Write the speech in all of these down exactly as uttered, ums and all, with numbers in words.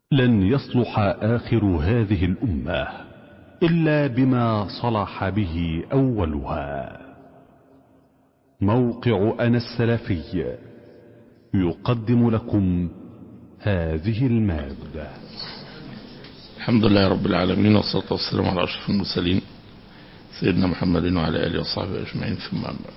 لن يصلح آخر هذه الأمة إلا بما صلح به أولها. موقع أنا السلفي يقدم لكم هذه المادة. الحمد لله رب العالمين، والصلاة والسلام على أشرف المرسلين سيدنا محمد وعلى آله وصحبه أجمعين، ثم أما بعد.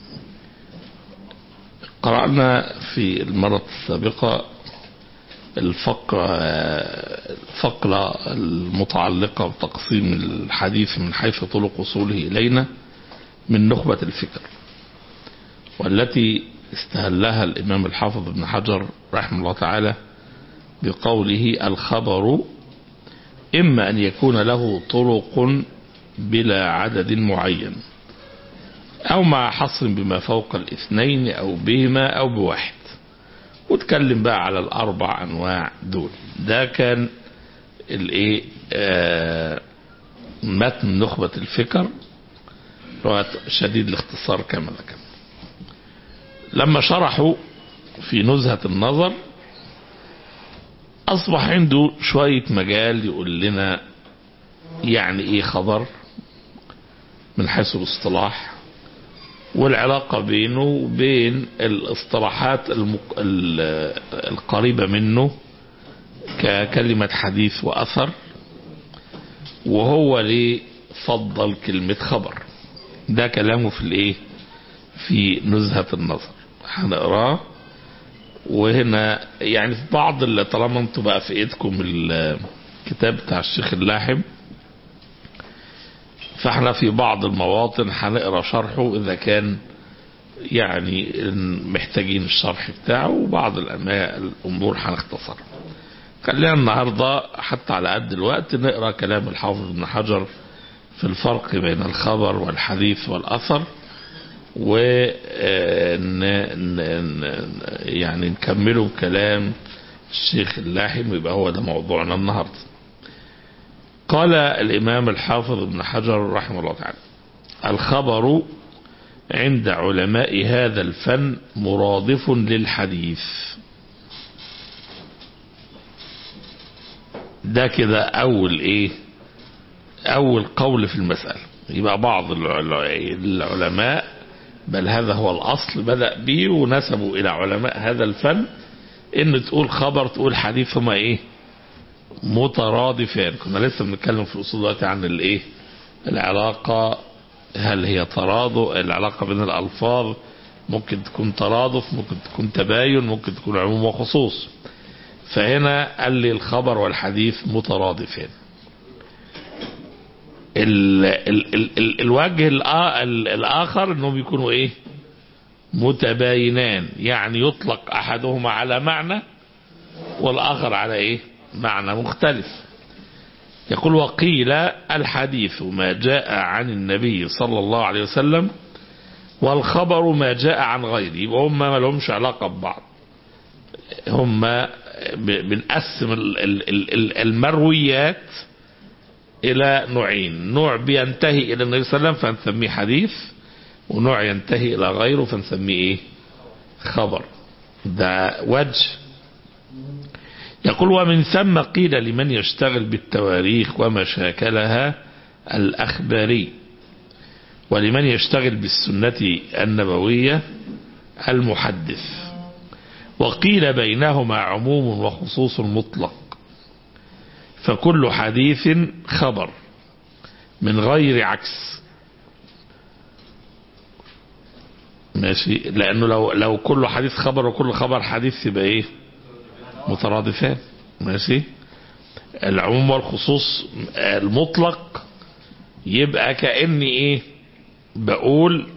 قرأنا في المرة السابقة الفقرة الفقرة المتعلقة بتقسيم الحديث من حيث طرق وصوله إلينا من نخبة الفكر، والتي استهلها الإمام الحافظ ابن حجر رحمه الله تعالى بقوله: الخبر إما أن يكون له طرق بلا عدد معين، أو مع حصر بما فوق الاثنين، أو بهما، أو بواحد. واتكلم بقى على الأربع أنواع دول. ده كان الايه آه متن نخبة الفكر شديد الاختصار كما ذكر. لما شرحوا في نزهة النظر أصبح عنده شوية مجال يقول لنا يعني إيه خبر من حيث الاصطلاح، والعلاقة بينه وبين الاصطلاحات المق... القريبة منه ككلمة حديث وأثر، وهو ليه فضل كلمة خبر. ده كلامه في الايه في نزهة النظر، هنقراه. وهنا يعني في بعض اللي طالما انتوا بقى في ايدكم الكتاب بتاع الشيخ اللاحم، فاحنا في بعض المواطن هنقرا شرحه اذا كان يعني محتاجين الشرح بتاعه، وبعض الامور هنختصرها. خلينا النهارده حتى على قد الوقت نقرا كلام الحافظ ابن حجر في الفرق بين الخبر والحديث والاثر، و يعني نكمله كلام الشيخ اللاحم، يبقى هو ده موضوعنا النهارده. قال الإمام الحافظ ابن حجر رحمه الله تعالى: الخبر عند علماء هذا الفن مرادف للحديث. ده كده أول إيه أول قول في المسألة. يبقى بعض العلماء، بل هذا هو الأصل، بدأ به ونسبوا إلى علماء هذا الفن إن تقول خبر تقول حديث هما إيه مترادفان. كنا لسه بنتكلم في الأصول دلوقتي عن الايه العلاقة، هل هي ترادف، العلاقة بين الألفاظ ممكن تكون ترادف، ممكن تكون تباين، ممكن تكون عموم وخصوص. فهنا قال لي الخبر والحديث مترادفان. ال ال ال ال الوجه الآخر انهم يكونوا ايه متباينان، يعني يطلق احدهما على معنى والآخر على ايه معنى مختلف. يقول: وقيل الحديث ما جاء عن النبي صلى الله عليه وسلم، والخبر ما جاء عن غيره. يبقى هم ما لهمش علاقة ببعض، هم بنقسم المرويات إلى نوعين: نوع بينتهي إلى النبي صلى الله عليه وسلم فنسميه حديث، ونوع ينتهي إلى غيره فنسميه إيه خبر. ده وجه. يقول: ومن ثم قيل لمن يشتغل بالتواريخ وما شاكلها الأخباري، ولمن يشتغل بالسنة النبوية المحدث. وقيل بينهما عموم وخصوص مطلق، فكل حديث خبر من غير عكس. ماشي، لأنه لو لو كل حديث خبر وكل خبر حديث يبقى إيه مترادفان. ماشي، العموم والخصوص المطلق يبقى كأني ايه بقول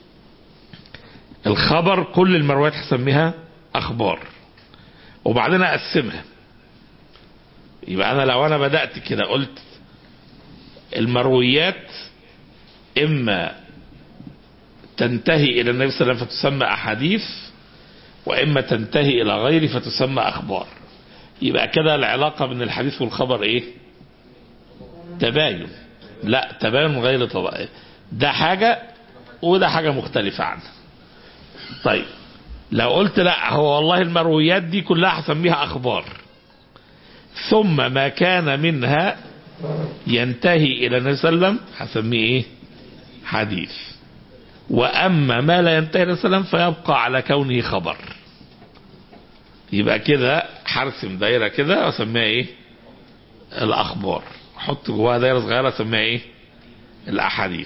الخبر كل المرويات هسميها اخبار، وبعدين اقسمها. يبقى انا لو انا بدأت كده قلت المرويات اما تنتهي الى النبي صلى الله عليه وسلم فتسمى احاديث، واما تنتهي الى غيره فتسمى اخبار. يبقى كده العلاقة بين الحديث والخبر ايه تباين. لا، تباين غير طبيعي، ده حاجة وده حاجة مختلفة عنها. طيب لو قلت لا هو والله المرويات دي كلها هسميها اخبار، ثم ما كان منها ينتهي إلى النبي صلى الله عليه وسلم هسميه إيه؟ حديث. وأما ما لا ينتهي إلى النبي صلى الله عليه وسلم فيبقى على كونه خبر. يبقى كده هرسم دايرة كده واسميها إيه؟ الأخبار. حط جواها دايرة صغيرة اسميها إيه؟ الأحاديث.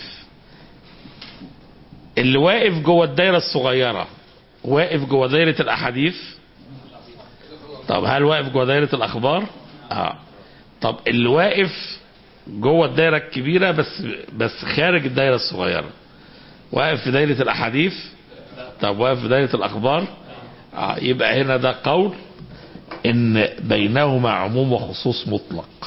اللي واقف جوه الدايرة الصغيرة واقف جوه دايرة الأحاديث. طب هل واقف جوه دايرة الأخبار؟ آه. طب اللي واقف جوه الدايرة الكبيرة بس بس خارج الدايرة الصغيرة واقف في دايرة الأحاديث؟ طب واقف في دايرة الأخبار؟ آه. يبقى هنا ده قول إن بينهما عموم وخصوص مطلق.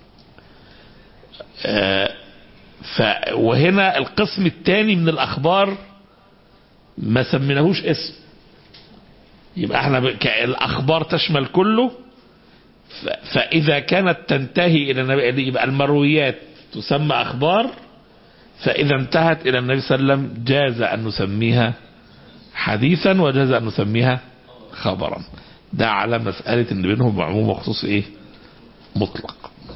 آه. ف وهنا القسم الثاني من الأخبار ما سميناهوش اسم. يبقى احنا الأخبار تشمل كله. فإذا كانت تنتهي إلى النبي يبقى المرويات تسمى أخبار. فإذا انتهت إلى النبي صلى الله عليه وسلم جاز أن نسميها حديثا وجاز أن نسميها خبرا. ده على مسألة إن بينهم عموم وخصوص إيه؟ مطلق.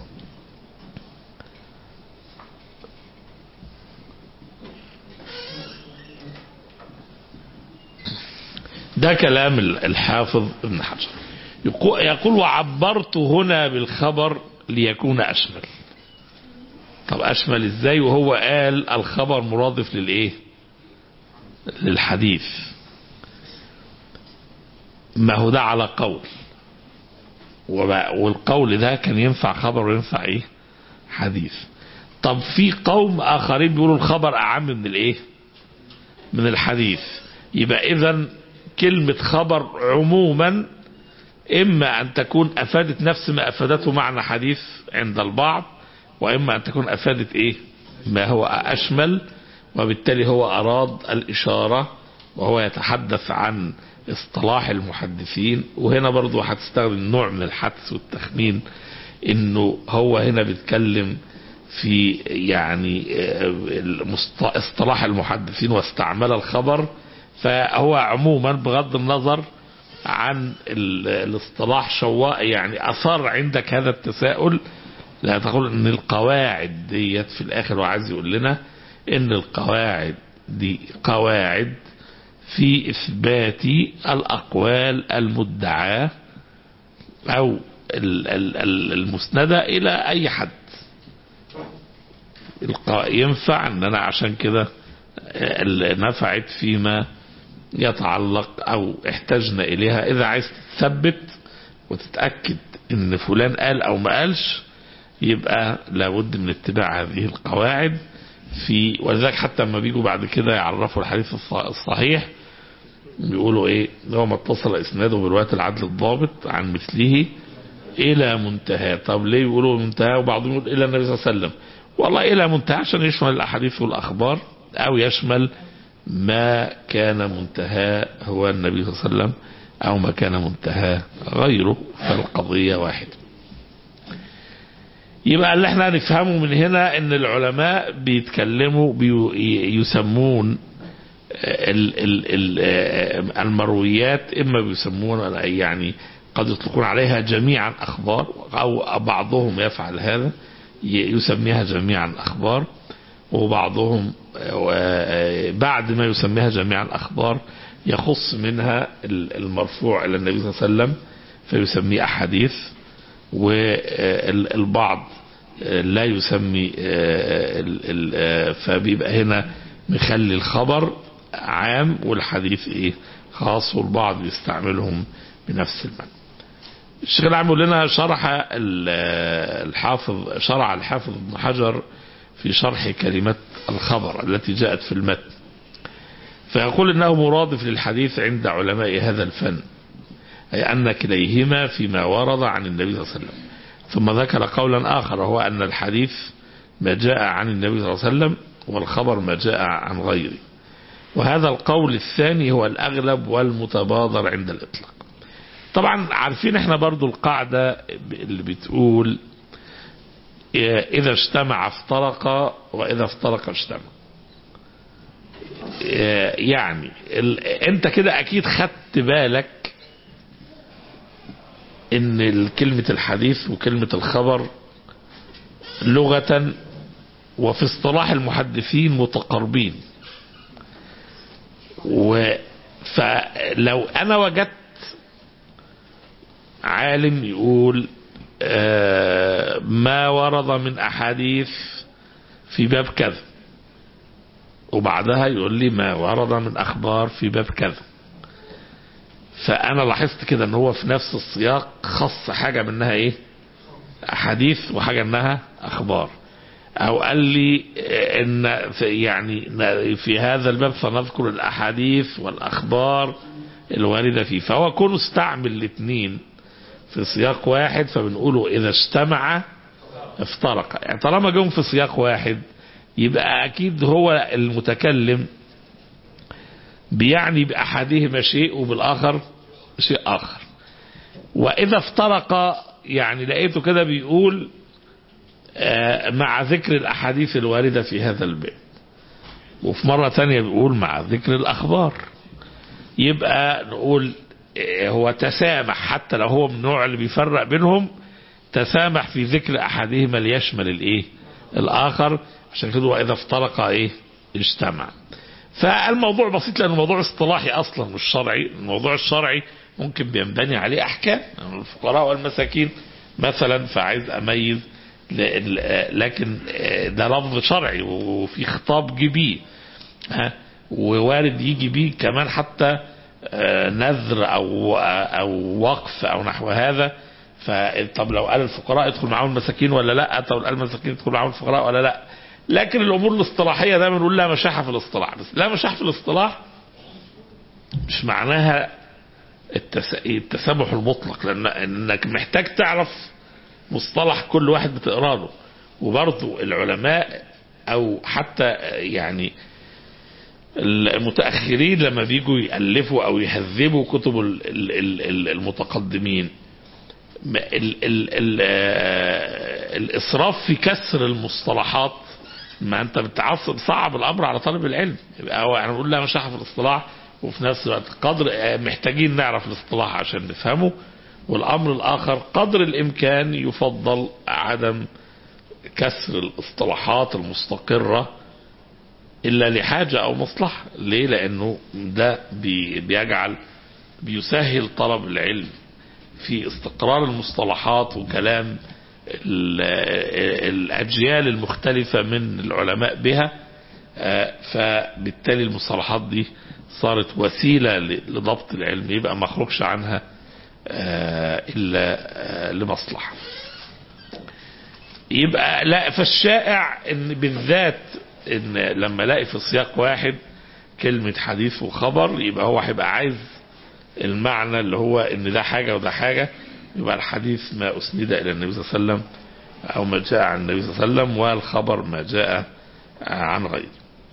ده كلام الحافظ ابن حجر. يقول وعبرت هنا بالخبر ليكون أشمل. طب أشمل إزاي وهو قال الخبر مرادف للإيه؟ للحديث. ما هو ده على قول، والقول ده كان ينفع خبر وينفع إيه؟ حديث. طب في قوم آخرين بيقولوا الخبر أعم من الإيه؟ من الحديث. يبقى إذن كلمة خبر عموما إما أن تكون أفادت نفس ما أفادته معنى حديث عند البعض، وإما أن تكون أفادت إيه؟ ما هو أشمل، وبالتالي هو أراد الإشارة وهو يتحدث عن اصطلاح المحدثين. وهنا برضو هتستخدم نوع من الحدس والتخمين، إنه هو هنا بيتكلم في يعني اصطلاح المحدثين واستعمل الخبر. فهو عموما بغض النظر عن الاصطلاح شواء يعني أثار عندك هذا التساؤل. لا تقول ان القواعد ديت في الاخر، وعايز يقول لنا ان القواعد دي قواعد في اثبات الاقوال المدعاة او المسندة الى اي حد. ينفع ان انا عشان كده نفعت فيما يتعلق او احتاجنا اليها. اذا عايز تثبت وتتأكد ان فلان قال او ما قالش، يبقى لابد من اتباع هذه القواعد. في ولذلك حتى لما بيجوا بعد كده يعرفوا الحديث الصحيح بيقولوا ايه؟ لو ما اتصل اسناده برواية العدل الضابط عن مثله الى منتهى. طب ليه يقولوا منتهى وبعضهم يقول الى النبي صلى الله عليه وسلم؟ والله الى منتهى عشان يشمل الاحاديث والاخبار، او يشمل ما كان منتهى هو النبي صلى الله عليه وسلم او ما كان منتهى غيره، فالقضية واحدة. يبقى اللي احنا نفهمه من هنا ان العلماء بيتكلموا بيسمون ال ال ال المرويات اما بيسمون يعني قد يطلقون عليها جميعا اخبار، او بعضهم يفعل هذا يسميها جميعا اخبار، وبعضهم بعد ما يسميها جميعا اخبار يخص منها المرفوع الى النبي صلى الله عليه وسلم فيسميه احاديث، والبعض لا يسمي. فبيبقى هنا مخلي الخبر عام والحديث ايه خاص، والبعض يستعملهم بنفس المعنى. الشيخ العام يقول لنا شرح الحافظ شرع الحافظ ابن حجر في شرح كلمة الخبر التي جاءت في المتن، فيقول انه مرادف للحديث عند علماء هذا الفن، أي أن كليهما فيما ورد عن النبي صلى الله عليه وسلم. ثم ذكر قولا آخر وهو أن الحديث ما جاء عن النبي صلى الله عليه وسلم والخبر ما جاء عن غيره. وهذا القول الثاني هو الأغلب والمتبادر عند الإطلاق. طبعا عارفين احنا برضو القاعدة اللي بتقول إذا اجتمع افترق وإذا افترق اجتمع. يعني انت كده أكيد خدت بالك ان كلمة الحديث وكلمة الخبر لغة وفي اصطلاح المحدثين متقاربين. فلو انا وجدت عالم يقول ما ورد من احاديث في باب كذا، وبعدها يقول لي ما ورد من اخبار في باب كذا، فانا لاحظت كده ان هو في نفس السياق خص حاجة منها ايه احاديث وحاجة منها اخبار، او قال لي ان في يعني في هذا الباب سنذكر الاحاديث والاخبار الواردة فيه. فهو كونه استعمل الاثنين في سياق واحد فبنقوله اذا اجتمع افترق. يعني طالما جم في سياق واحد يبقى اكيد هو المتكلم بيعني باحدهما شيء وبالاخر شيء اخر. واذا افترق يعني لقيته كده بيقول مع ذكر الاحاديث الواردة في هذا الباب، وفي مرة ثانية بيقول مع ذكر الاخبار، يبقى نقول هو تسامح حتى لو هو من النوع اللي بيفرق بينهم، تسامح في ذكر احدهما ليشمل الايه الاخر، عشان كده واذا افترق ايه اجتمع. فالموضوع بسيط لان الموضوع اصطلاحي اصلا مش شرعي. الموضوع الشرعي ممكن بينبني عليه احكام، يعني الفقراء والمساكين مثلا فعايز اميز، لكن ده لفظ شرعي وفي خطاب جبيه ووارد يجي بيه كمان حتى نذر او او وقف او نحو هذا. فطب لو قال الفقراء يدخل معاهم المساكين ولا لا؟ طب قال المساكين يدخل معاهم الفقراء ولا لا؟ لكن الامور الاصطلاحيه دايما نقول لا مشاحه في الاصطلاح، بس لا مشاحه في الاصطلاح مش معناها التسامح المطلق، لان انك محتاج تعرف مصطلح كل واحد بتقرا له. وبرضه العلماء او حتى يعني المتأخرين لما بيجوا يألفوا او يهذبوا كتب المتقدمين ال ال ال الاسراف في كسر المصطلحات، ما انت بتعصب صعب الامر على طالب العلم. يبقى هو يعني بنقول لا مشاحة في الاصطلاح، وفي نفس الوقت قدر محتاجين نعرف الاصطلاح عشان نفهمه. والامر الاخر قدر الامكان يفضل عدم كسر الاصطلاحات المستقرة الا لحاجة او مصلحة. ليه؟ لانه ده بيجعل بيسهل طلب العلم في استقرار المصطلحات وكلام الاجيال المختلفة من العلماء بها. فبالتالي المصطلحات دي صارت وسيلة لضبط العلم، يبقى ما خرجش عنها الا لمصلحة. يبقى لا، فالشائع ان بالذات ان لما الاقي في سياق واحد كلمة حديث وخبر يبقى هو هيبقى عايز المعنى اللي هو ان ده حاجة وده حاجة. يبقى الحديث ما اسند الى النبي صلى الله عليه وسلم او ما جاء عن النبي صلى الله عليه وسلم، والخبر ما جاء عن غيره.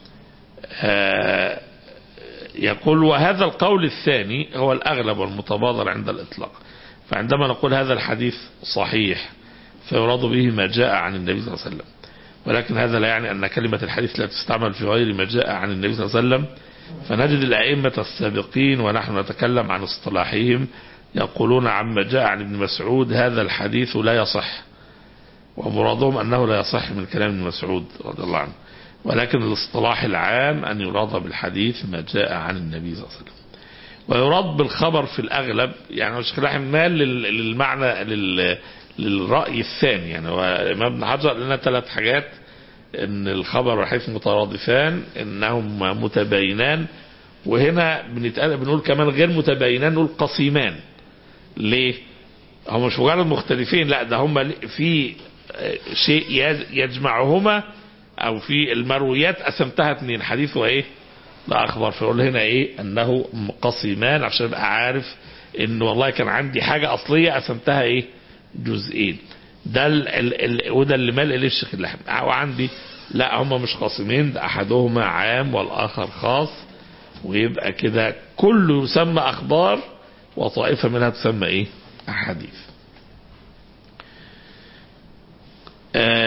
يقول وهذا القول الثاني هو الاغلب والمتبادر عند الاطلاق. فعندما نقول هذا الحديث صحيح فيراد به ما جاء عن النبي صلى الله عليه وسلم، ولكن هذا لا يعني أن كلمة الحديث لا تستعمل في غير ما جاء عن النبي صلى الله عليه وسلم. فنجد الأئمة السابقين ونحن نتكلم عن اصطلاحهم يقولون عما جاء عن ابن مسعود هذا الحديث لا يصح، ومرادهم أنه لا يصح من كلام ابن مسعود رضي الله عنه. ولكن الاصطلاح العام أن يراد بالحديث ما جاء عن النبي صلى الله عليه وسلم. ويراد بالخبر في الأغلب، يعني الشيخ رحمه مال للمعنى لل للرأي الثاني. يعني الإمام ابن حجر لنا ثلاث حاجات: ان الخبر والحديث مترادفان، انهم متباينان، وهنا بنتقال بنقول كمان غير متباينان نقول قسيمان. ليه؟ هم مش مجرد مختلفين، لا ده هم في شيء يجمعهما، او في المرويات قسمتها اثنين، حديث وايه لا اخبار. فيقول هنا ايه انه قسيمان عشان ابقى عارف ان والله كان عندي حاجة اصلية قسمتها ايه جزئين. ده ال ال ال وده اللي مال اليه الشيخ اللحم. وعندي لا هم مش قاسمين، ده احدهما عام والاخر خاص، ويبقى كده كله يسمى اخبار وطائفة منها تسمى ايه احاديث.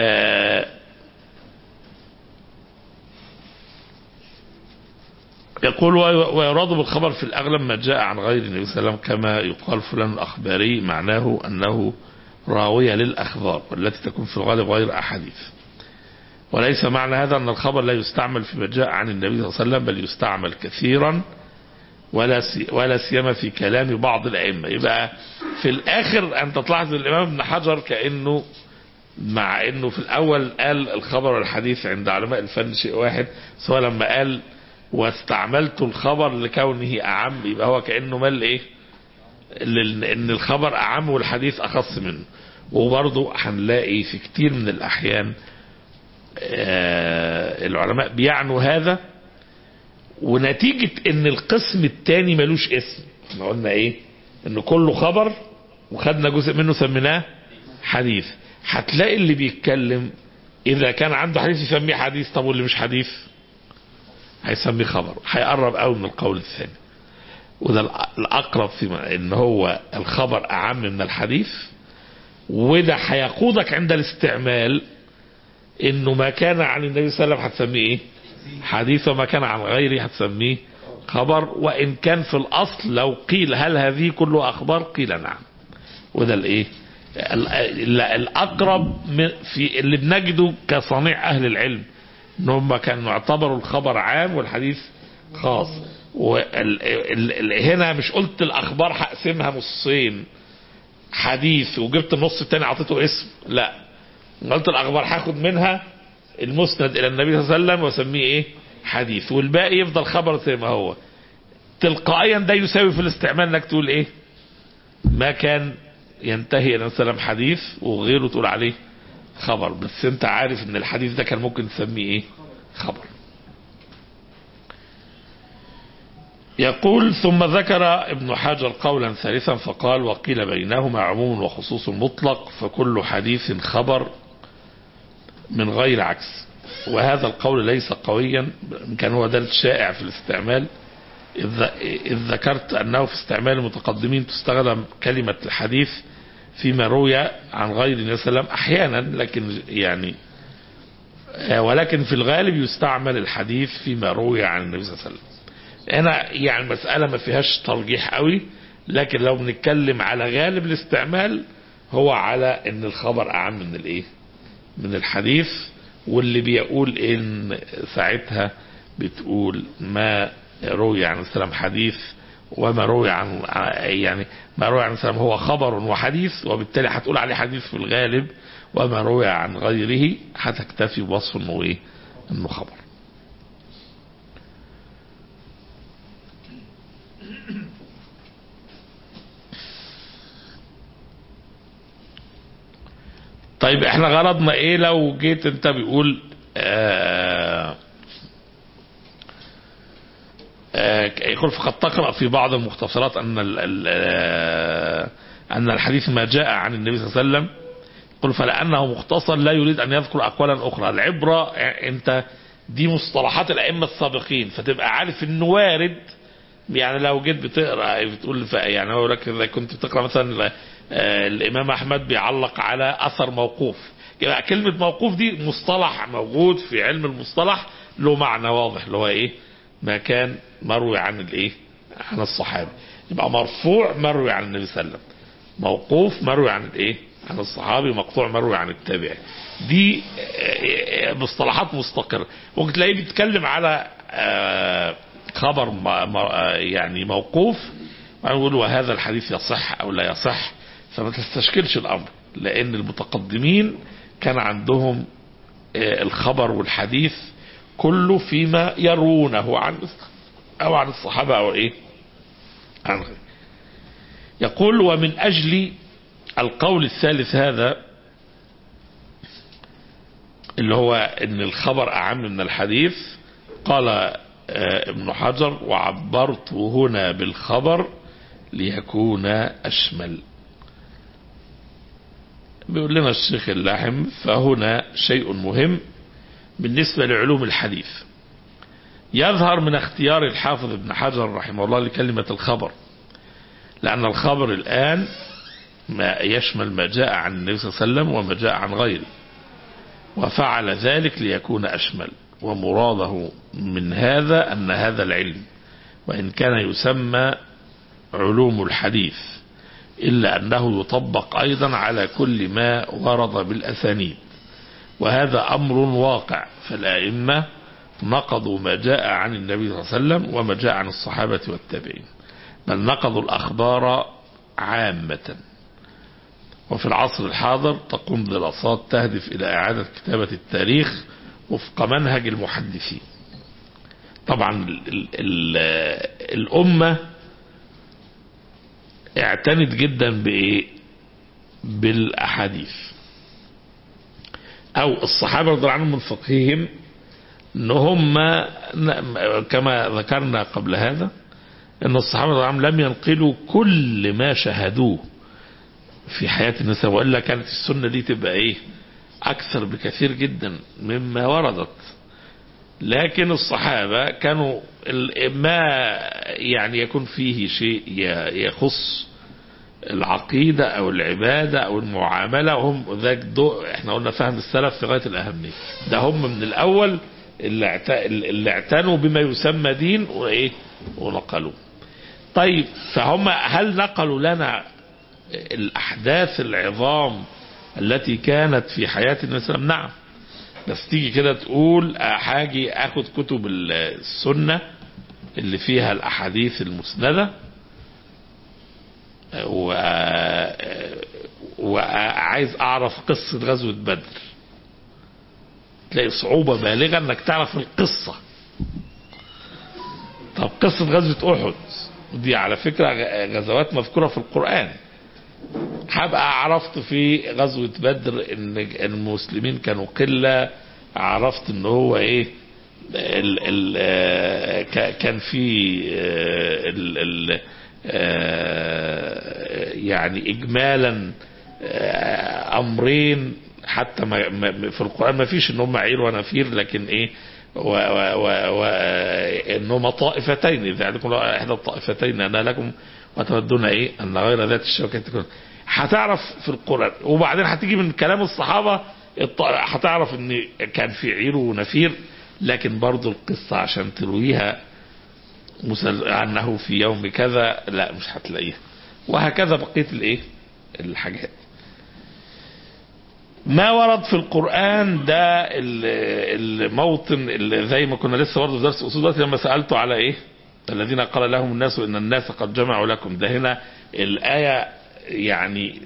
آه يقول ويراد بالخبر في الأغلب ما جاء عن غير النبي صلى الله عليه وسلم، كما يقال فلان الأخباري، معناه أنه راوية للأخبار والتي تكون في الغالب غير أحاديث. وليس معنى هذا أن الخبر لا يستعمل فيما جاء عن النبي صلى الله عليه وسلم، بل يستعمل كثيرا ولا ولا سيما في كلام بعض الأئمة. يبقى في الآخر أنت تلاحظ الإمام ابن حجر كأنه مع أنه في الأول قال الخبر والحديث عند علماء الفن شيء واحد، سواء لما قال واستعملت الخبر لكونه أعم، يبقى هو كأنه مال إيه ان الخبر أعم والحديث أخص منه. وبرضه هنلاقي في كتير من الأحيان آه العلماء بيعنوا هذا، ونتيجة ان القسم الثاني ملوش اسم. احنا قلنا ايه؟ انه كله خبر وخدنا جزء منه سميناه حديث. هتلاقي اللي بيتكلم اذا كان عنده حديث يسميه حديث، طب واللي مش حديث هيسميه خبر. هيقرب قوي من القول الثاني، وده الأقرب فيما ان هو الخبر أعم من الحديث. وده هيقودك عند الاستعمال انه ما كان عن النبي صلى الله عليه وسلم هتسميه ايه؟ حديث، وما كان عن غيره هتسميه خبر. وان كان في الاصل لو قيل هل هذه كله اخبار قيل نعم. وده الايه الاقرب في اللي بنجده كصنيع اهل العلم، ان هم كانوا يعتبروا الخبر عام والحديث خاص. وهنا مش قلت الاخبار هقسمها نصين حديث وجبت النص الثاني اعطيته اسم، لا، قلت الاخبار هاخد منها المسند الى النبي صلى الله عليه وسلم واسميه ايه؟ حديث، والباقي يفضل خبر زي ما هو. تلقائيا ده يساوي في الاستعمال انك تقول ايه؟ ما كان ينتهي الى السلام حديث وغيره تقول عليه خبر، بس انت عارف ان الحديث ده كان ممكن تسميه ايه؟ خبر. يقول ثم ذكر ابن حجر قولا ثالثا فقال وقيل بينهما عموم وخصوص مطلق، فكل حديث خبر من غير عكس. وهذا القول ليس قويا، كان هو ده الشائع في الاستعمال، إذ ذكرت أنه في استعمال المتقدمين تستخدم كلمة الحديث فيما روي عن غير النبي صلى الله عليه وسلم أحيانا، لكن يعني ولكن في الغالب يستعمل الحديث فيما روي عن النبي صلى الله عليه وسلم. هنا يعني المسألة ما فيهاش ترجيح قوي، لكن لو بنتكلم على غالب الاستعمال هو على ان الخبر أعم من الايه؟ من الحديث. واللي بيقول ان ساعتها بتقول ما روي عن السلام حديث وما روي عن يعني ما روي عن السلام هو خبر وحديث، وبالتالي هتقول عليه حديث في الغالب، وما روي عن غيره هتكتفي بوصف انه ايه؟ انه خبر. طيب احنا غرضنا ايه لو جيت انت بيقول آآ آآ يقول فقد تقرأ في بعض المختصرات ان ان الحديث ما جاء عن النبي صلى الله عليه وسلم، يقول فلأنه مختصر لا يريد ان يذكر اقوالا اخرى. العبرة انت دي مصطلحات الائمة السابقين، فتبقى عارف انه وارد. يعني لو جيت بتقرأ بتقول يعني هو لك اذا كنت بتقرأ مثلا الامام احمد بيعلق على اثر موقوف، يبقى كلمة موقوف دي مصطلح موجود في علم المصطلح له معنى واضح اللي هو ايه؟ ما كان مروي عن الايه؟ عن الصحابي. يبقى مرفوع مروي عن النبي صلى الله عليه وسلم، موقوف مروي عن الايه؟ عن الصحابي، مقطوع مروي عن التابعي. دي مصطلحات مستقرة. ممكن تلاقيه بيتكلم على خبر يعني موقوف ويقول وهذا الحديث يصح او لا يصح، فما تستشكلش الامر، لان المتقدمين كان عندهم الخبر والحديث كله فيما يرونه عن او عن الصحابة او ايه؟ عن غيره. يقول ومن اجل القول الثالث هذا اللي هو ان الخبر اعم من الحديث، قال ابن حجر وعبرت هنا بالخبر ليكون أشمل. بيقول لنا الشيخ اللاحم فهنا شيء مهم بالنسبة لعلوم الحديث يظهر من اختيار الحافظ ابن حجر رحمه الله لكلمة الخبر، لأن الخبر الآن ما يشمل ما جاء عن النبي صلى الله عليه وسلم وما جاء عن غيره، وفعل ذلك ليكون أشمل. ومراده من هذا أن هذا العلم وإن كان يسمى علوم الحديث، إلا أنه يطبق أيضا على كل ما ورد بالأسانيد، وهذا أمر واقع. فالأئمة نقضوا ما جاء عن النبي صلى الله عليه وسلم وما جاء عن الصحابة والتابعين، بل نقضوا الأخبار عامة. وفي العصر الحاضر تقوم دراسات تهدف إلى إعادة كتابة التاريخ وفق منهج المحدثين. طبعا ال ال الأمة اعتنت جدا بإيه؟ بالأحاديث، أو الصحابة رضي الله عنهم من فقههم ان هم كما ذكرنا قبل هذا ان الصحابة رضي الله عنهم لم ينقلوا كل ما شاهدوه في حياة النساء، وإلا كانت السنة دي تبقى ايه اكثر بكثير جدا مما وردت. لكن الصحابة كانوا ما يعني يكون فيه شيء يخص العقيدة او العبادة او المعاملة، هم ذاك دو احنا قلنا فهم السلف في غاية الأهمية. ده هم من الأول اللي اعتنوا بما يسمى دين وايه ونقلوا. طيب فهم هل نقلوا لنا الأحداث العظام التي كانت في حياة النبي صلى الله عليه وسلم؟ نعم. بس تيجي كده تقول حاجي اخد كتب السنة اللي فيها الأحاديث المسندة وعايز اعرف قصة غزوة بدر، تلاقي صعوبة بالغة انك تعرف القصة. طب قصة غزوة احد ودي على فكرة غزوات مذكورة في القرآن، هبقى عرفت في غزوة بدر ان المسلمين كانوا قلة، عرفت ان هو ايه ال ال كان في ال ال يعني اجمالا امرين حتى ما في القرآن ما فيش ان هم عير ونفير، لكن ايه وانهما طائفتين، اذا عندكم احدى الطائفتين انا لكم وتودون ايه ان غير ذات الشوكة تكون. هتعرف في القرآن، وبعدين هتيجي من كلام الصحابة هتعرف ان كان في عير ونفير، لكن برضو القصة عشان ترويها عنه في يوم كذا لا مش هتلاقيها، وهكذا بقية الايه الحاجات. ما ورد في القرآن ده الموطن اللي زي ما كنا لسه برضه في درس اصول دلوقتي لما سألته على ايه الذين قال لهم الناس ان الناس قد جمعوا لكم، ده هنا الآية يعني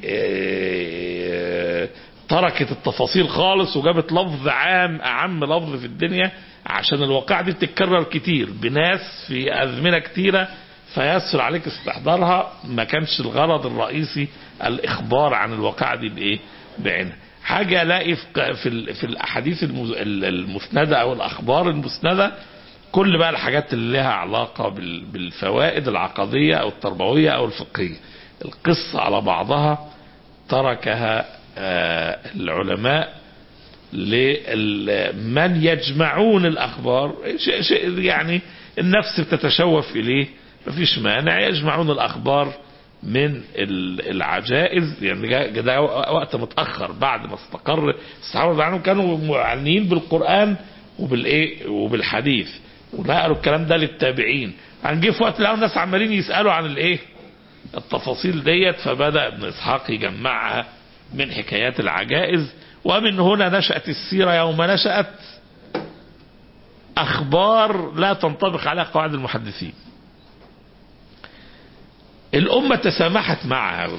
تركت التفاصيل خالص وجابت لفظ عام اعم لفظ في الدنيا، عشان الواقعة دي بتتكرر كتير بناس في أزمنة كتيرة فيسهل عليك استحضارها. ما كانش الغرض الرئيسي الإخبار عن الواقعة دي بإيه بعينها. حاجة الاقي في في الأحاديث المسندة أو الأخبار المسندة كل بقى الحاجات اللي لها علاقة بالفوائد العقدية أو التربوية أو الفقهية. القصة على بعضها تركها العلماء لمن يجمعون الأخبار، شيء شيء يعني النفس بتتشوف إليه، مفيش مانع يجمعون الأخبار من العجائز. يعني ده وقت متأخر بعد ما استقر الصحابة عنهم كانوا معنيين بالقرآن وبالإيه وبالحديث، ونقلوا الكلام ده للتابعين. هنجي في وقت لقوا الناس عمالين يسألوا عن الإيه التفاصيل ديت، فبدأ ابن إسحاق يجمعها من حكايات العجائز. ومن هنا نشأت السيرة يوم نشأت أخبار لا تنطبق على قواعد المحدثين. الأمة تسامحت معها،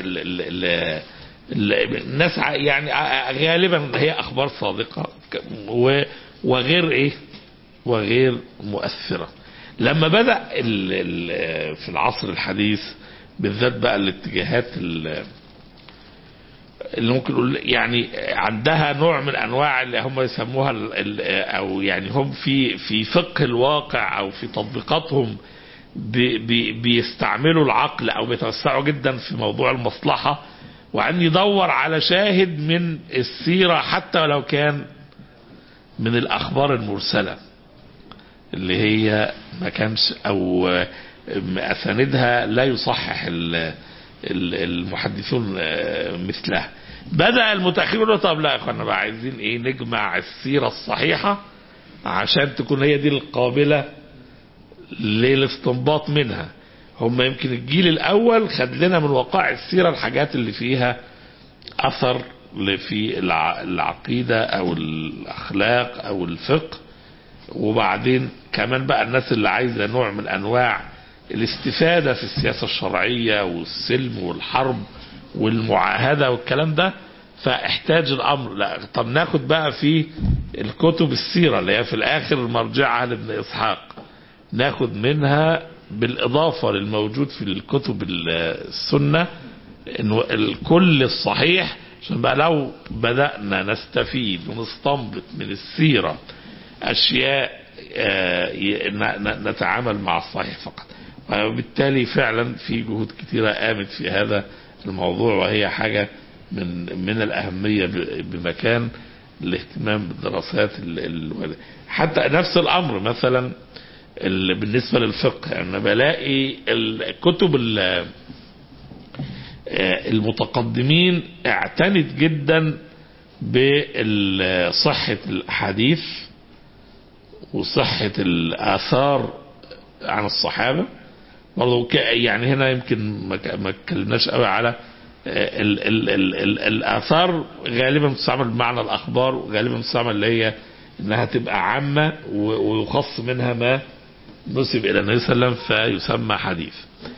الناس يعني غالبا هي أخبار صادقة وغير إيه وغير مؤثرة. لما بدأ في العصر الحديث بالذات بقى الاتجاهات اللي ممكن نقول يعني عندها نوع من انواع اللي هم يسموها او يعني هم في في فقه الواقع او في تطبيقاتهم بي بي بيستعملوا العقل او بيتوسعوا جدا في موضوع المصلحة، وان يدور على شاهد من السيرة حتى ولو كان من الاخبار المرسلة اللي هي ما كانش او اساندها لا يصحح المحدثون مثلها. بدأ المتأخرين يقولوا طب لا يا اخوانا بقى عايزين ايه نجمع السيرة الصحيحة عشان تكون هي دي القابلة للاستنباط منها. هم يمكن الجيل الأول خد لنا من وقائع السيرة الحاجات اللي فيها أثر في العقيدة أو الأخلاق أو الفقه، وبعدين كمان بقى الناس اللي عايزة نوع من أنواع الاستفادة في السياسة الشرعية والسلم والحرب والمعاهدة والكلام ده، فاحتاج الأمر لا طب ناخد بقى في الكتب السيرة اللي هي في الآخر مرجعها لابن إسحاق، ناخد منها بالإضافة للموجود في الكتب السنة الكل الصحيح، عشان بقى لو بدأنا نستفيد ونستنبط من السيرة أشياء نتعامل مع الصحيح فقط. وبالتالي فعلا في جهود كثيرة قامت في هذا الموضوع، وهي حاجة من من الأهمية بمكان الاهتمام بالدراسات ال حتى نفس الأمر مثلا بالنسبة للفقه. أنا يعني بلاقي الكتب المتقدمين اعتنت جدا بصحة الحديث وصحة الآثار عن الصحابة. برضو يعني هنا يمكن ما اتكلمناش قوي على ال ال ال ال الآثار، غالبا بتستعمل بمعنى الأخبار، وغالبا بتستعمل اللي هي انها تبقى عامة ويخص منها ما نسب الى النبي صلى الله عليه وسلم فيسمى حديث.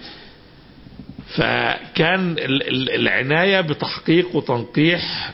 فكان العناية بتحقيق وتنقيح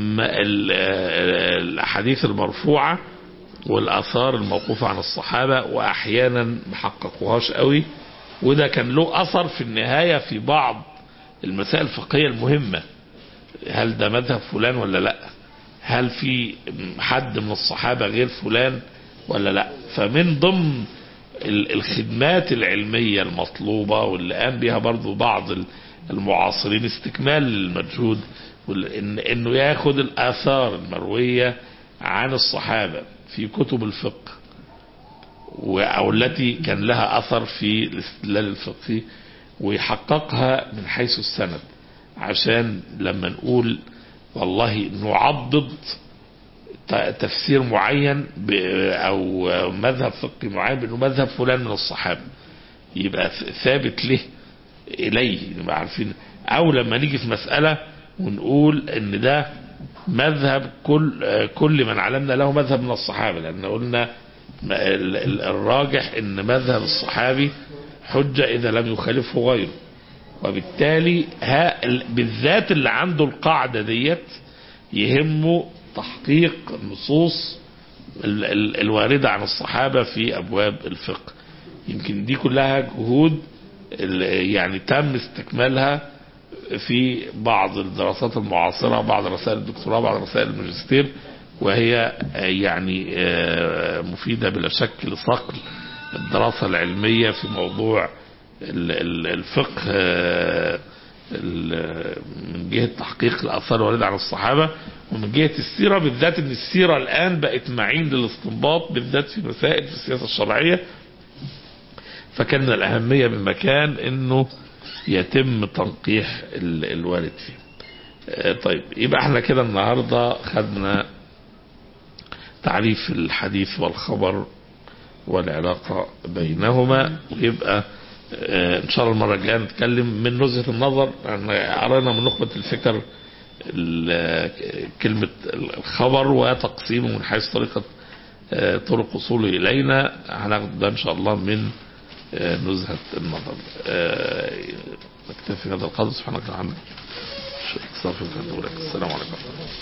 الأحاديث المرفوعة والآثار الموقوفة عن الصحابة، وأحيانا محققوهاش قوي، وده كان له أثر في النهاية في بعض المسائل الفقهية المهمة. هل ده مذهب فلان ولا لا؟ هل في حد من الصحابة غير فلان ولا لا؟ فمن ضمن الخدمات العلمية المطلوبة واللي قام بها برضو بعض المعاصرين استكمال المجهود، انه ياخد الآثار المروية عن الصحابة في كتب الفقه او التي كان لها اثر في الاستدلال الفقهي ويحققها من حيث السند، عشان لما نقول والله نعضد تفسير معين او مذهب فقهي معين بانه مذهب فلان من الصحابه يبقى ثابت له اليه نبقى عارفين، او لما نيجي في مساله ونقول ان ده مذهب كل كل من علمنا له مذهب من الصحابه، لان قلنا الراجح ان مذهب الصحابي حجه اذا لم يخالفه غيره. وبالتالي بالذات اللي عنده القاعده ديت يهمه تحقيق النصوص الواردة عن الصحابة في أبواب الفقه. يمكن دي كلها جهود يعني تم استكمالها في بعض الدراسات المعاصرة، بعض رسائل الدكتوراه، بعض رسائل الماجستير، وهي يعني مفيدة بلا شك لصقل الدراسة العلمية في موضوع الفقه من جهة تحقيق الآثار الواردة عن الصحابة، ومن جهة السيرة بالذات، ان السيرة الآن بقت معين للاستنباط بالذات في مسائل في السياسة الشرعية. فكان من الأهمية بمكان انه يتم تنقيح الوارد فيه. طيب يبقى احنا كده النهاردة خدنا تعريف الحديث والخبر والعلاقة بينهما، ويبقى ان شاء الله المرة الجاية نتكلم من نزهة النظر. قرأنا من نخبة الفكر كلمة الخبر وتقسيمه من حيث طريقة طرق وصوله إلينا، هناخد ده ان شاء الله من نزهة النظر. نكتفي هذا القدر. سبحانك اللهم وبحمدك، السلام عليكم.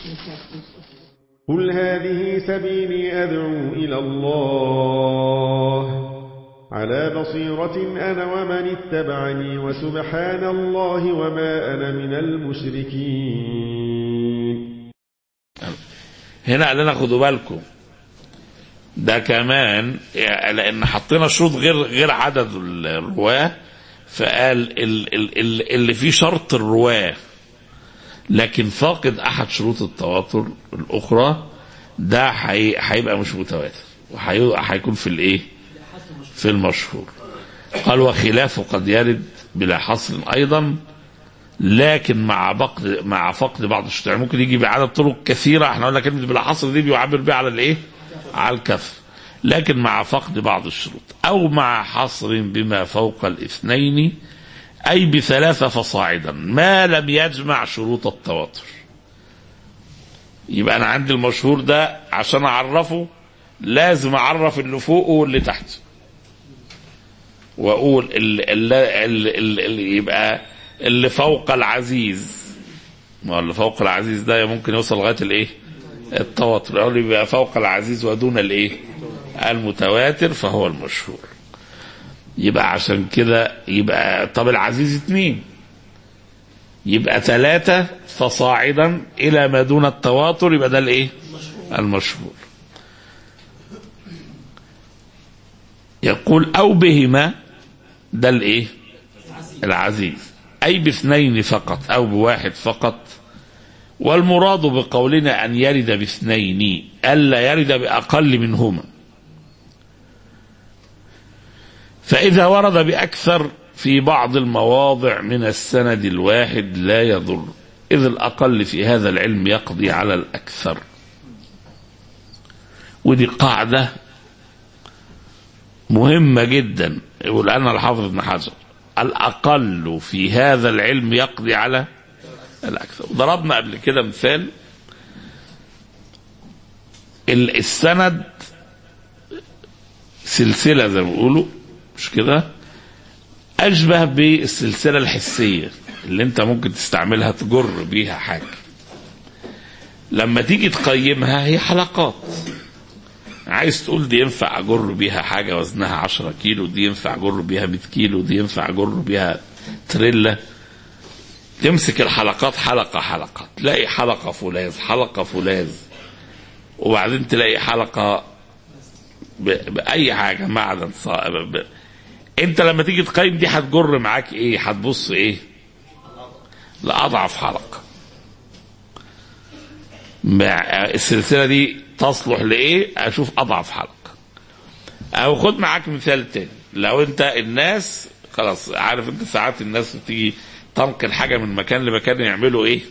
قل هذه سبيلي أدعو إلى الله على بصيرة أنا ومن اتبعني، وسبحان الله وما أنا من المشركين. هنا قال لنا خدوا بالكم ده كمان، لأن حطينا شروط غير غير عدد الرواة، فقال اللي فيه شرط الرواة لكن فاقد أحد شروط التواتر الأخرى ده هيبقى مش متواتر، وهيكون في الإيه؟ في المشهور. قال وخلافه قد يرد بلا حصر أيضا، لكن مع فقد مع فقد بعض الشروط. يعني ممكن يجي بعدد طرق كثيرة، احنا قلنا كلمة بلا حصر دي بيعبر بها على الايه؟ على الكثر. لكن مع فقد بعض الشروط، أو مع حصر بما فوق الاثنين أي بثلاثة فصاعدا ما لم يجمع شروط التواتر. يبقى أنا عندي المشهور ده عشان أعرفه لازم أعرف اللي فوقه واللي تحته، وأقول اللي, اللي, اللي, اللي يبقى اللي فوق العزيز، ما اللي فوق العزيز ده ممكن يوصل لغاية الإيه؟ التواتر. أقول يبقى فوق العزيز ودون الإيه؟ المتواتر فهو المشهور. يبقى عشان كده يبقى طب العزيز اتنين، يبقى ثلاثة فصاعدا إلى ما دون التواتر، يبقى ده الإيه؟ المشهور. يقول أو بهما، ده الإيه؟ العزيز، أي باثنين فقط أو بواحد فقط. والمراد بقولنا أن يرد باثنين ألا يرد بأقل منهما. فإذا ورد بأكثر في بعض المواضع من السند الواحد لا يضر، إذ الأقل في هذا العلم يقضي على الأكثر. ودي قاعدة مهمة جدا يقول أنا الحافظ ابن حجر، الأقل في هذا العلم يقضي على الأكثر. ضربنا قبل كده مثال، السند سلسلة زي ما بيقولوا مش كده، أشبه بالسلسلة الحسية اللي أنت ممكن تستعملها تجر بيها حاجة. لما تيجي تقيمها هي حلقات، عايز تقول دي ينفع أجر بيها حاجة وزنها عشرة كيلو، دي ينفع أجر بيها مئة كيلو، دي ينفع أجر بيها تريلا. تمسك الحلقات حلقة حلقة، تلاقي حلقة فولاذ حلقة فولاذ، وبعدين تلاقي حلقة بأي حاجة معدن صائب. انت لما تيجي تقيم دي هتجر معاك ايه؟ هتبص ايه؟ لأضعف حلقة. السلسلة دي تصلح لإيه؟ أشوف أضعف حلقة. أو خد معاك مثال تاني، لو أنت الناس خلاص عارف أنت ساعات الناس بتيجي تنقل حاجة من مكان لمكان يعملوا إيه؟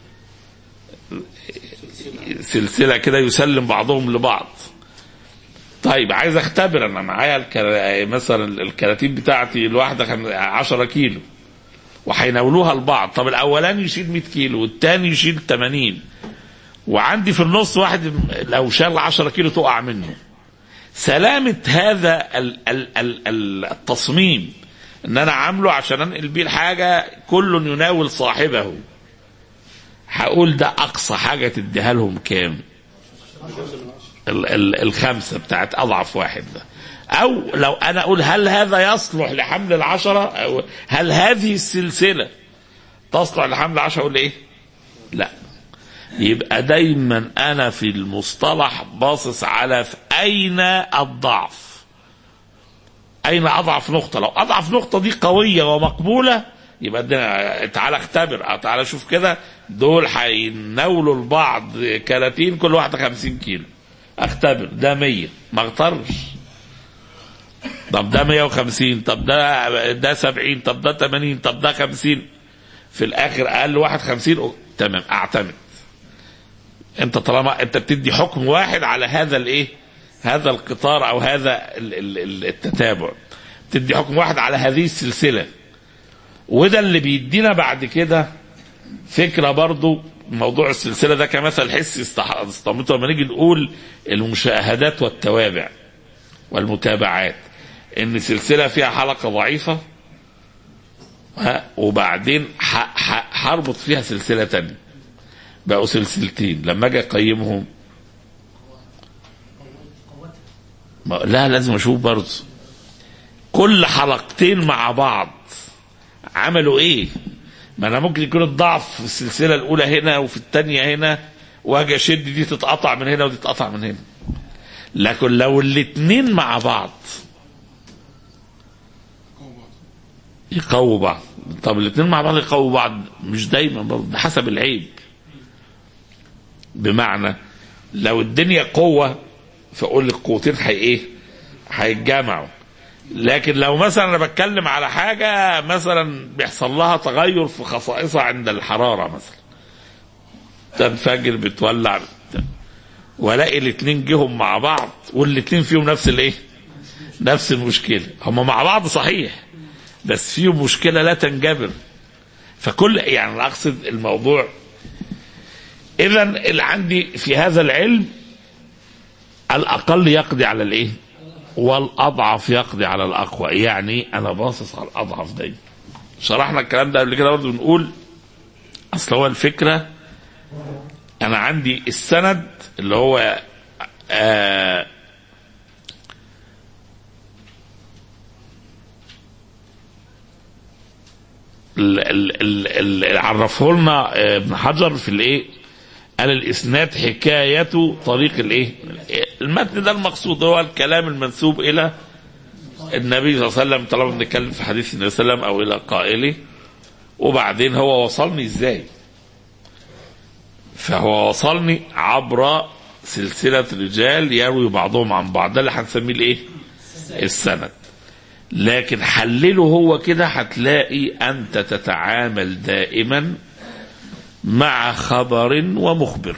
سلسلة كده يسلم بعضهم لبعض. طيب عايز اختبر، انا معايا الكرا... مثلا الكراتين بتاعتي الواحده عشرة كيلو وهيناولوها البعض. طب الاولاني يشيل مئة كيلو والتاني يشيل ثمانين، وعندي في النص واحد لو شال عشرة كيلو تقع منه. سلامة هذا ال... ال... ال... التصميم ان انا عامله عشان انقل بيه الحاجه كل يناول صاحبه، هقول ده اقصى حاجه تديها لهم كام؟ الخمسة بتاعت أضعف واحد ده. أو لو أنا أقول هل هذا يصلح لحمل العشرة، أو هل هذه السلسلة تصلح لحمل العشرة، أقول إيه؟ لا. يبقى دايما أنا في المصطلح باصص على في أين الضعف، أين أضعف نقطة. لو أضعف نقطة دي قوية ومقبولة يبقى تعالى اختبر، تعالى شوف كده دول هيناولوا البعض كراتين كل واحدة خمسين كيلو، اختبر ده مية ما اغترش، طب ده مية وخمسين، طب ده ده سبعين، طب ده ثمانين، طب ده خمسين، في الاخر اقل واحد خمسين، تمام اعتمد. انت طالما انت بتدي حكم واحد على هذا الايه، هذا القطار او هذا التتابع، بتدي حكم واحد على هذه السلسلة. وده اللي بيدينا بعد كده فكرة برضو موضوع السلسلة ده كمثل حسي استعملته لما نيجي نقول المشاهدات والتوابع والمتابعات، ان سلسلة فيها حلقة ضعيفة وبعدين هربط فيها سلسلة تانية بقوا سلسلتين، لما اجي اقيمهم لا لازم اشوف برضو كل حلقتين مع بعض عملوا ايه. ما انا ممكن يكون الضعف في السلسله الاولى هنا وفي الثانيه هنا، واجي اشد دي تتقطع من هنا ودي تتقطع من هنا. لكن لو الاثنين مع بعض يقووا بعض، طب الاثنين مع بعض يقووا بعض مش دايما برضه، حسب العيب. بمعنى لو الدنيا قوه فاقول لك قوتين هي ايه؟ هيتجمعوا. لكن لو مثلا انا بتكلم على حاجه مثلا بيحصل لها تغير في خصائصها عند الحراره، مثلا تنفجر بتولع، والاقي الاثنين جيهم مع بعض والاثنين فيهم نفس الايه نفس المشكلة. هم مع بعض صحيح بس فيهم مشكلة لا تنجبر. فكل يعني اقصد الموضوع اذا اللي عندي في هذا العلم الاقل يقضي على الايه والاضعف يقضي على الاقوى. يعني انا باصص على الاضعف دايما. شرحنا الكلام ده قبل كده برضه بنقول اصل هو الفكرة انا عندي السند اللي هو آه اللي عرفه لنا ابن حجر في الايه قال الاسناد حكاية طريق الايه المتن ده المقصود هو الكلام المنسوب الى النبي صلى الله عليه وسلم طالما بنتكلم في حديث النبي صلى الله عليه وسلم او الى قائله وبعدين هو وصلني ازاي. فهو وصلني عبر سلسلة رجال يروي بعضهم عن بعض ده اللي هنسميه الايه السند. لكن حلله هو كده هتلاقي انت تتعامل دائما مع خبر ومخبر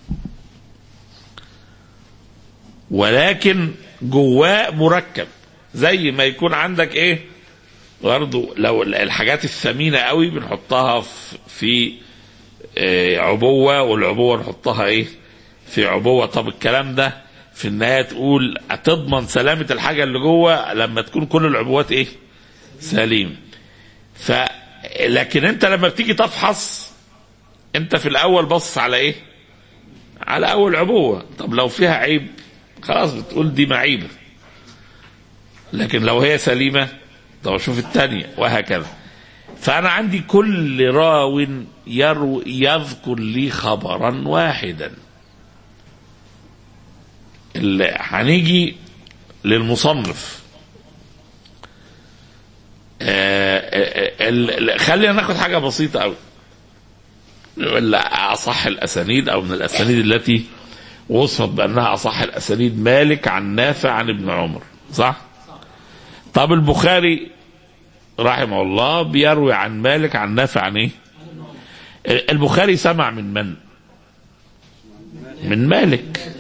ولكن جواه مركب زي ما يكون عندك ايه برضه لو الحاجات الثمينة قوي بنحطها في إيه عبوة والعبوة نحطها ايه في عبوة. طب الكلام ده في النهاية تقول هتضمن سلامة الحاجة اللي جوه لما تكون كل العبوات ايه سليم. ف لكن انت لما بتيجي تفحص انت في الاول بص على ايه على اول عبوة. طب لو فيها عيب خلاص بتقول دي معيبة لكن لو هي سليمة طب شوف التانية وهكذا. فانا عندي كل راو يرو يذكر لي خبرا واحدا. اللي هنيجي للمصنف خلينا ناخد حاجة بسيطة قوي أصح الأسانيد أو من الأسانيد التي وصفت بأنها أصح الأسانيد مالك عن نافع عن ابن عمر صح؟ طب البخاري رحمه الله بيروي عن مالك عن نافع عن ايه؟ البخاري سمع من من؟ من مالك.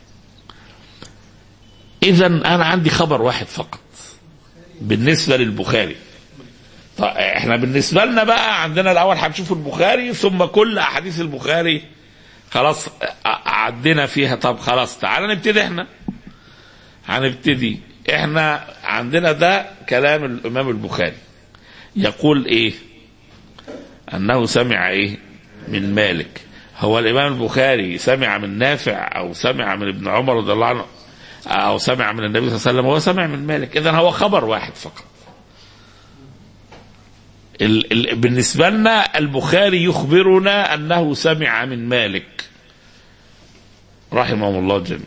إذا أنا عندي خبر واحد فقط بالنسبة للبخاري. طيب احنا بالنسبة لنا بقى عندنا الأول هنشوف البخاري ثم كل أحاديث البخاري خلاص عدينا فيها. طب خلاص تعالى نبتدي احنا هنبتدي احنا عندنا ده كلام الإمام البخاري يقول ايه أنه سمع ايه من مالك. هو الإمام البخاري سمع من نافع أو سمع من ابن عمر رضي الله عنه أو سمع من النبي صلى الله عليه وسلم؟ هو سمع من مالك. إذن هو خبر واحد فقط. ال ال بالنسبة لنا البخاري يخبرنا أنه سمع من مالك رحمه الله جميعا.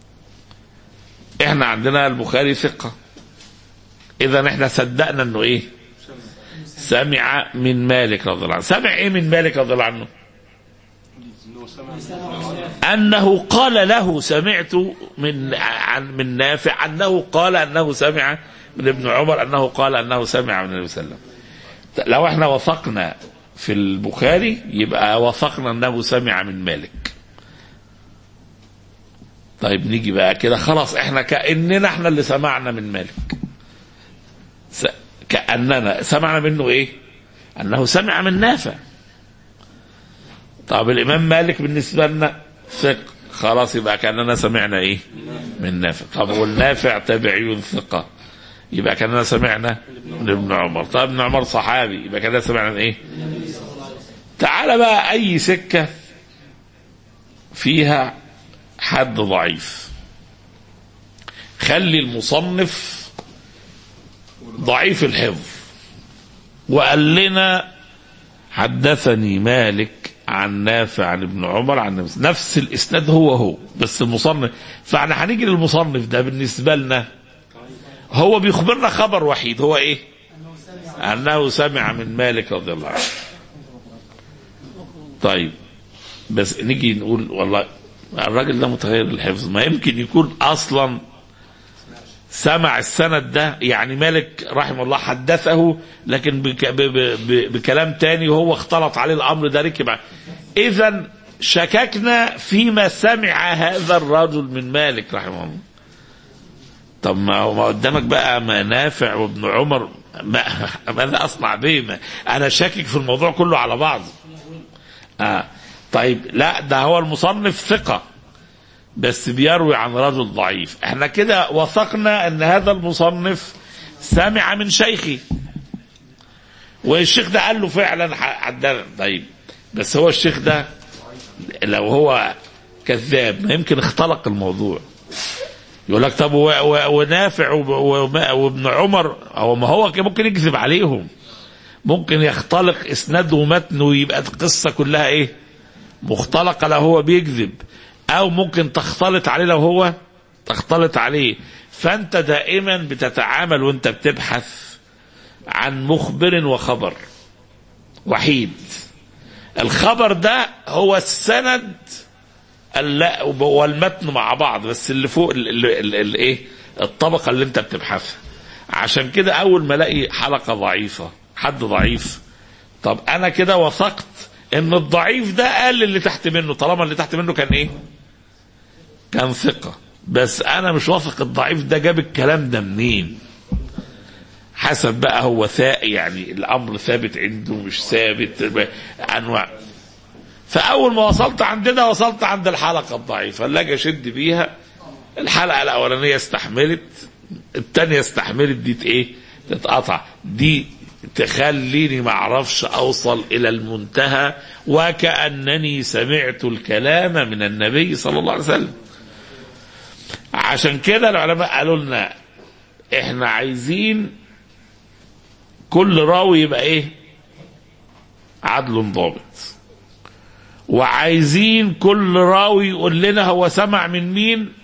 إحنا عندنا البخاري ثقة إذن إحنا صدقنا أنه إيه سمع من مالك رضي الله عنه. سمع إيه من مالك رضي الله عنه؟ أنه قال له سمعت من عن من نافع أنه قال أنه سمع من ابن عمر أنه قال أنه سمع من النبي صلى الله عليه وسلم. لو احنا وثقنا في البخاري يبقى وثقنا أنه سمع من مالك. طيب نيجي بقى كده خلاص احنا كأننا احنا اللي سمعنا من مالك كأننا سمعنا منه ايه أنه سمع من نافع. طب الإمام مالك بالنسبة لنا ثق خلاص يبقى كأننا سمعنا إيه من نافع. طب والنافع تابعي ثقة يبقى كأننا سمعنا من ابن عمر. طب ابن عمر صحابي يبقى كأننا سمعنا إيه. تعال بقى أي سكة فيها حد ضعيف خلي المصنف ضعيف الحفظ وقال لنا حدثني مالك عن نافع عن ابن عمر عن نفس الاسناد هو هو بس المصنف. فاحنا هنيجي للمصنف ده بالنسبه لنا هو بيخبرنا خبر وحيد هو ايه انه سمع من مالك رضي الله عنه. طيب بس نيجي نقول والله الراجل ده متغير الحفظ ما يمكن يكون اصلا سمع السند ده يعني مالك رحمه الله حدثه لكن بك ب ب ب بكلام تاني وهو اختلط عليه الأمر ده ركب. إذن شككنا فيما سمع هذا الرجل من مالك رحمه الله. طب ما هو قدامك بقى ما نافع وابن عمر، ما ماذا اصنع به؟ انا شاكك في الموضوع كله على بعضه. اه طيب لا، ده هو المصنف ثقة بس بيروي عن رجل ضعيف، احنا كده وثقنا ان هذا المصنف سمع من شيخي، والشيخ ده قال له فعلا حدثنا. طيب بس هو الشيخ ده لو هو كذاب ما يمكن اختلق الموضوع. يقول لك طب ونافع وابن عمر، هو ما هو ممكن يكذب عليهم، ممكن يختلق اسناد ومتن ويبقى القصه كلها ايه مختلقه لو هو بيكذب، او ممكن تختلط عليه لو هو تختلط عليه. فانت دائما بتتعامل وانت بتبحث عن مخبر وخبر وحيد. الخبر ده هو السند والمتن مع بعض، بس اللي فوق الايه الطبقه اللي انت بتبحثها. عشان كده اول ما الاقي حلقه ضعيفه، حد ضعيف، طب انا كده وثقت ان الضعيف ده قال اللي تحت منه، طالما اللي تحت منه كان ايه كان ثقه، بس انا مش واثق الضعيف ده جاب الكلام ده منين. حسب بقى هو ثاء يعني الامر ثابت عنده مش ثابت، انواع. فاول ما وصلت عندنا وصلت عند الحلقه الضعيفه اللي اجي اشد بيها. الحلقه الاولانيه استحملت، الثانيه استحملت، دي ايه تتقطع، دي تخليني ما اعرفش اوصل الى المنتهى وكأنني سمعت الكلام من النبي صلى الله عليه وسلم. عشان كده العلماء قالوا لنا احنا عايزين كل راوي يبقى ايه عدل ضابط، وعايزين كل راوي يقول لنا هو سمع من مين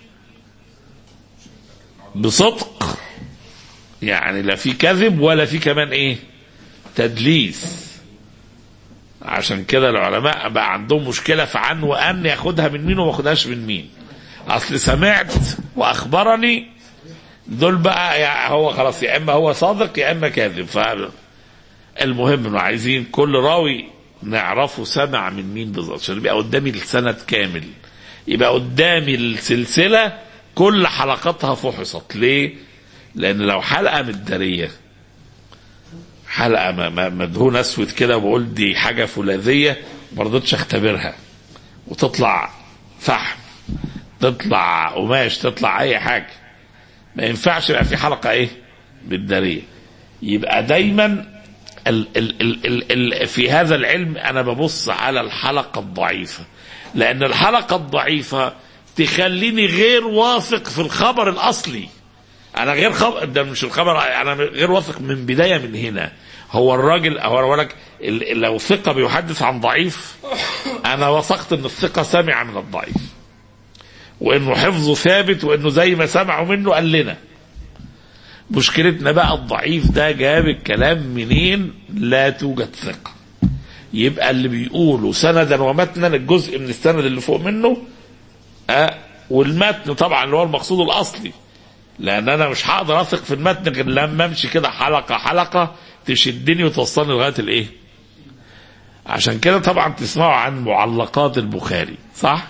بصدق، يعني لا في كذب ولا في كمان ايه تدليس. عشان كده العلماء بقى عندهم مشكلة في عن وأن ياخدها من مين وما ياخدهاش من مين. اصل سمعت واخبرني دول بقى يعني هو خلاص يا اما هو صادق يا اما كاذب. فالمهم انه عايزين كل راوي نعرفه سمع من مين بالظبط، عشان يبقى قدامي السند كامل، يبقى قدامي السلسلة كل حلقاتها فحصت. ليه؟ لان لو حلقة مدارية، حلقة مدهون اسود كده وبقول دي حاجة فولاذية ما رضيتش اختبرها، وتطلع فحم، تطلع قماش، تطلع اي حاجة، ما ينفعش يبقى في حلقة ايه مدارية. يبقى دايما ال ال ال ال ال في هذا العلم انا ببص على الحلقة الضعيفة، لان الحلقة الضعيفة تخليني غير واثق في الخبر الاصلي. انا غير خبر ده مش الخبر، انا غير واثق من بداية من هنا. هو الراجل هو لك لو ثقة بيحدث عن ضعيف، انا وثقت ان الثقة سمع من الضعيف، وانه حفظه ثابت، وانه زي ما سمعوا منه قال لنا. مشكلتنا بقى الضعيف ده جاب الكلام منين؟ لا توجد ثقة. يبقى اللي بيقولوا سندا ومتنا الجزء من السند اللي فوق منه أه والمتن طبعا اللي هو المقصود الاصلي، لان انا مش هقدر اثق في المتن غير لما امشي كده حلقة حلقة تشدني وتوصلني لغاية الايه. عشان كده طبعا تسمعوا عن معلقات البخاري، صح؟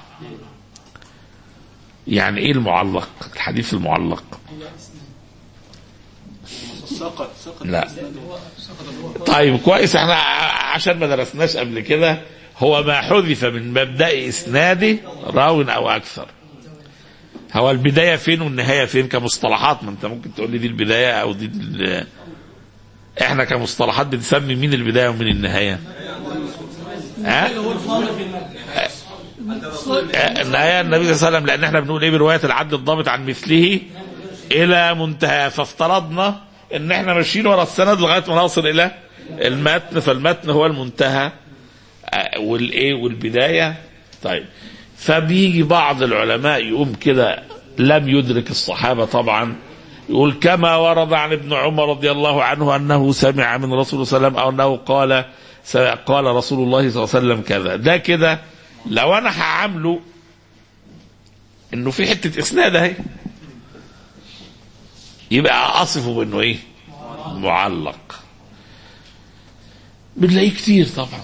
يعني ايه المعلق؟ الحديث المعلق لا طيب كويس، احنا عشان ما درسناش قبل كده. هو ما حذف من مبدأ اسناده راو او اكثر. هو البداية فين والنهاية فين كمصطلحات؟ ما انت ممكن تقول لي دي البداية او دي ال... احنا كمصطلحات بنسمي مين البداية ومين النهاية؟ ها؟ النهاية النبي صلى الله عليه وسلم، لان احنا بنقول ايه برواية العدل الضابط عن مثله الى منتهى، فافترضنا ان احنا ماشيين ورا السند لغاية ما نوصل الى المتن، فالمتن هو المنتهى والايه والبداية. طيب فبيجي بعض العلماء يقوم كده لم يدرك الصحابة طبعا، يقول كما ورد عن ابن عمر رضي الله عنه انه سمع من رسول صلى الله عليه وسلم او انه قال قال رسول الله صلى الله عليه وسلم كذا. ده كده لو انا هعامله انه في حتة اسناد اهي، يبقى اصفه بانه ايه معلق. بنلاقيه كتير طبعا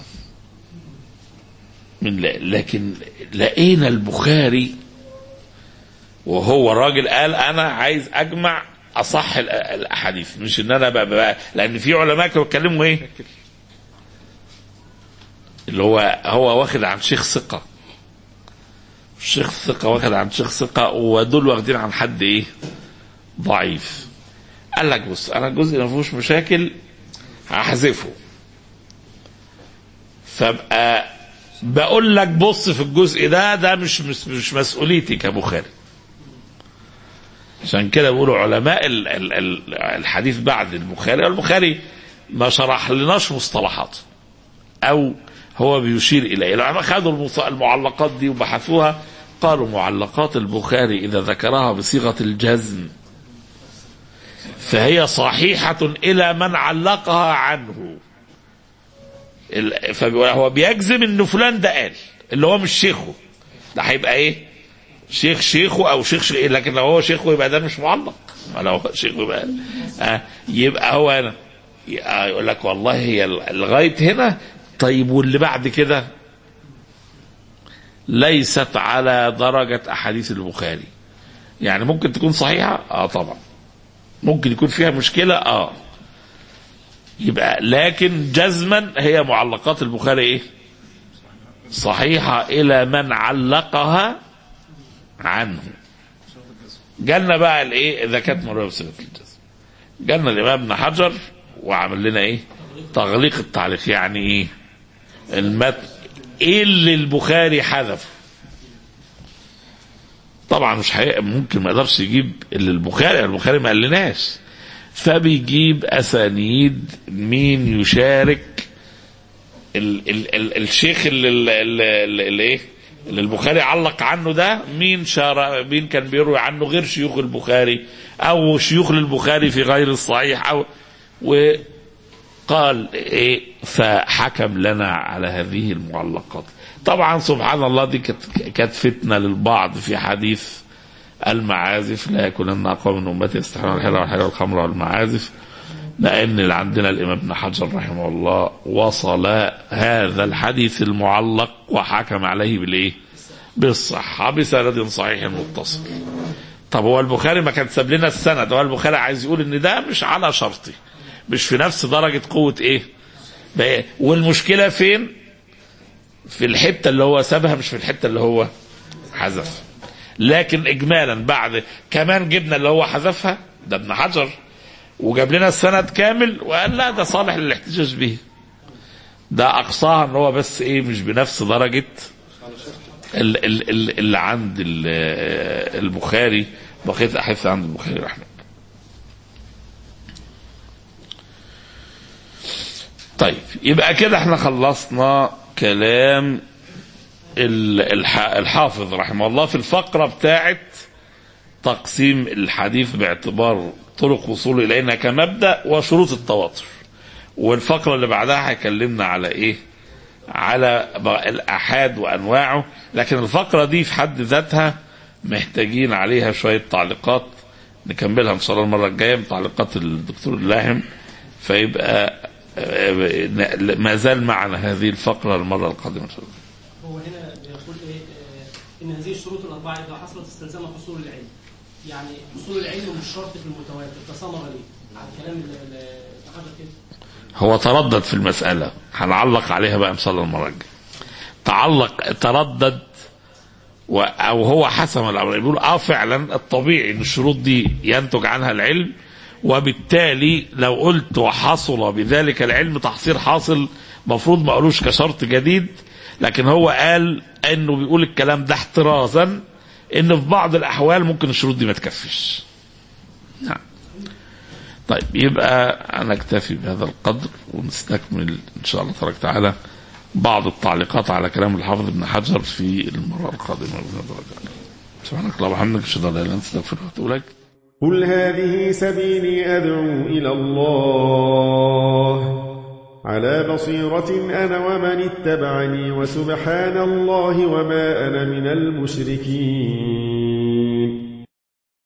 من، لكن لقينا البخاري وهو الراجل قال انا عايز اجمع اصح الاحاديث، مش ان انا بقى, بقى لان في علماء كانوا بيتكلموا ايه اللي هو هو واخد عن شيخ ثقه، الشيخ ثقه واخد عن شيخ ثقه، ودول واخدين عن حد ايه ضعيف. قال لك بص انا الجزء ما فيهوش مشاكل هحذفه، فبقى بقول لك بص في الجزء ده ده مش مش مسؤوليتي كبخاري. عشان كده بيقولوا علماء الحديث بعد البخاري، البخاري ما شرح لناش مصطلحات او هو بيشير اليه. العلماء خدوا المعلقات دي وبحثوها، قالوا معلقات البخاري اذا ذكرها بصيغه الجزم فهي صحيحه الى من علقها عنه. فهو بيجزم ان فلان ده قال اللي هو مش شيخه، ده هيبقى ايه شيخ شيخه او شيخ شيخ، لكن لو هو شيخه يبقى ده مش معلق، لو هو شيخه يبقى آه يبقى هو انا يقول لك والله هي لغايه هنا. طيب واللي بعد كده ليست على درجه احاديث البخاري، يعني ممكن تكون صحيحه اه طبعا، ممكن يكون فيها مشكله اه، يبقى لكن جزما هي معلقات البخاري ايه صحيحه الى من علقها عنه. جالنا بقى الايه اذا كانت مرويه بصيغه الجزم، جالنا الامام ابن حجر وعمل لنا ايه تغليق التعليق. يعني ايه المتن ايه اللي البخاري حذف؟ طبعا مش حقيقة ممكن ما يقدرش يجيب اللي البخاري البخاري ما قالناش، فبيجيب اسانيد مين يشارك ال ال ال الشيخ اللي اللي ايه اللي البخاري علق عنه ده، مين شار مين كان بيروي عنه غير شيوخ البخاري او شيوخ للبخاري في غير الصحيح او وقال ايه فحكم لنا على هذه المعلقات. طبعا سبحان الله دي كانت فتنه للبعض في حديث المعازف، لا يكونن اقوام من امتي يستحلون الحلال والحلال والخمر والمعازف، لان اللي عندنا الامام ابن حجر رحمه الله وصل هذا الحديث المعلق وحكم عليه بالايه بالصحه بسند صحيح متصل. طب هو البخاري ما كان ساب لنا السند، هو البخاري عايز يقول ان ده مش على شرطي، مش في نفس درجه قوه ايه بقى. والمشكله فين؟ في الحته اللي هو سابها مش في الحته اللي هو حذف. لكن اجمالا بعد كمان جبنا اللي هو حذفها ده ابن حجر وجاب لنا السند كامل وقال لا ده صالح للاحتجاج به، ده اقصاها ان هو بس ايه مش بنفس درجه اللي عند البخاري، بقيه الاحاديث عند البخاري رحمه الله. طيب يبقى كده احنا خلصنا كلام الحافظ رحمه الله في الفقره بتاعه تقسيم الحديث باعتبار طرق وصوله الينا كمبدا وشروط التواتر. والفقره اللي بعدها هيكلمنا على ايه على الآحاد وأنواعه، لكن الفقرة دي في حد ذاتها محتاجين عليها شوية تعليقات نكملها إن شاء الله المرة الجاية بتعليقات الدكتور اللاهم، فيبقى ما زال معنا هذه الفقرة المرة القادمة إن شاء الله. هو هنا بيقول إيه إن هذه الشروط الأربعة إذا حصلت استلزمت حصول العلم، يعني حصول العلم مش شرط في المتواتر تصمغ ليه على الكلام اللي حضرتك كده. هو تردد في المسألة هنعلق عليها بقى إن شاء الله المرة الجاية. تعلق تردد و... أو هو حسم الأمر يقول آه فعلا الطبيعي إن الشروط دي ينتج عنها العلم، وبالتالي لو قلت وحصل بذلك العلم تحصيل حاصل مفروض ما قالوش كشرط جديد، لكن هو قال إنه بيقول الكلام ده احترازا إن في بعض الأحوال ممكن الشروط دي ما تكفيش. نعم. طيب يبقى أنا أكتفي بهذا القدر ونستكمل إن شاء الله تبارك وتعالى بعض التعليقات على كلام الحافظ ابن حجر في المرة القادمة. سبحانك اللهم وبحمدك أشهد أن لا إله إلا أنت أستغفرك وأتوب إليك. قل هذه سبيلي أدعو إلى الله على بصيرة أنا ومن اتبعني وسبحان الله وما أنا من المشركين.